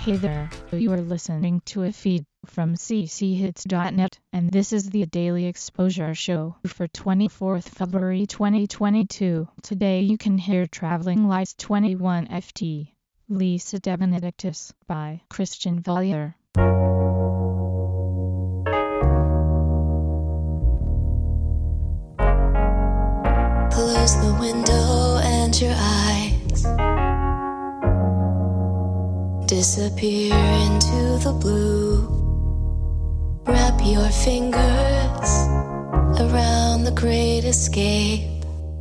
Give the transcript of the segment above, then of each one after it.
Hey there, you are listening to a feed from cchits.net, and this is the Daily Exposure Show for 24th February 2022. Today you can hear Traveling Lights 21 FT, Lisa de Benedictis by Christian Valier. Close the window and your eyes disappear into the blue. Wrap your fingers around the great escape.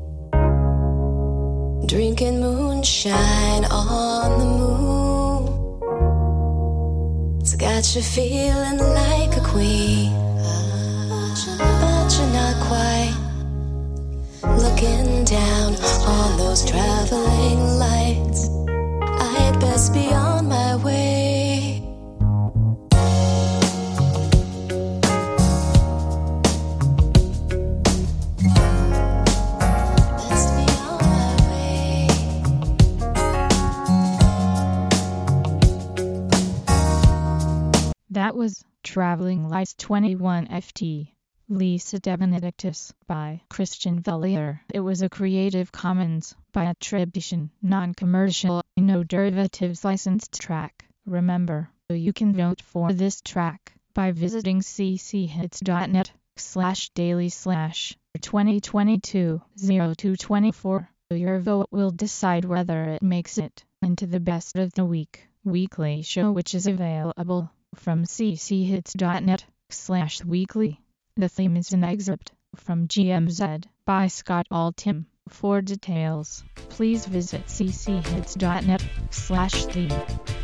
Drinking moonshine on the moon. It's got you feeling like a queen, but you're not quite. Looking down on those traveling lights, I'd best be on my way. Best be on my way. That was Traveling Lights 21 FT, Lisa de Benedictis by Christian Valier. It was a Creative Commons by attribution, non-commercial, no derivatives licensed track. Remember, you can vote for this track by visiting cchits.net/daily/2022-0224. Your vote will decide whether it makes it into the Best of the Week weekly show, which is available from cchits.net/weekly. The theme is an excerpt from GMZ by Scott Altham. For details, please visit cchits.net/theme.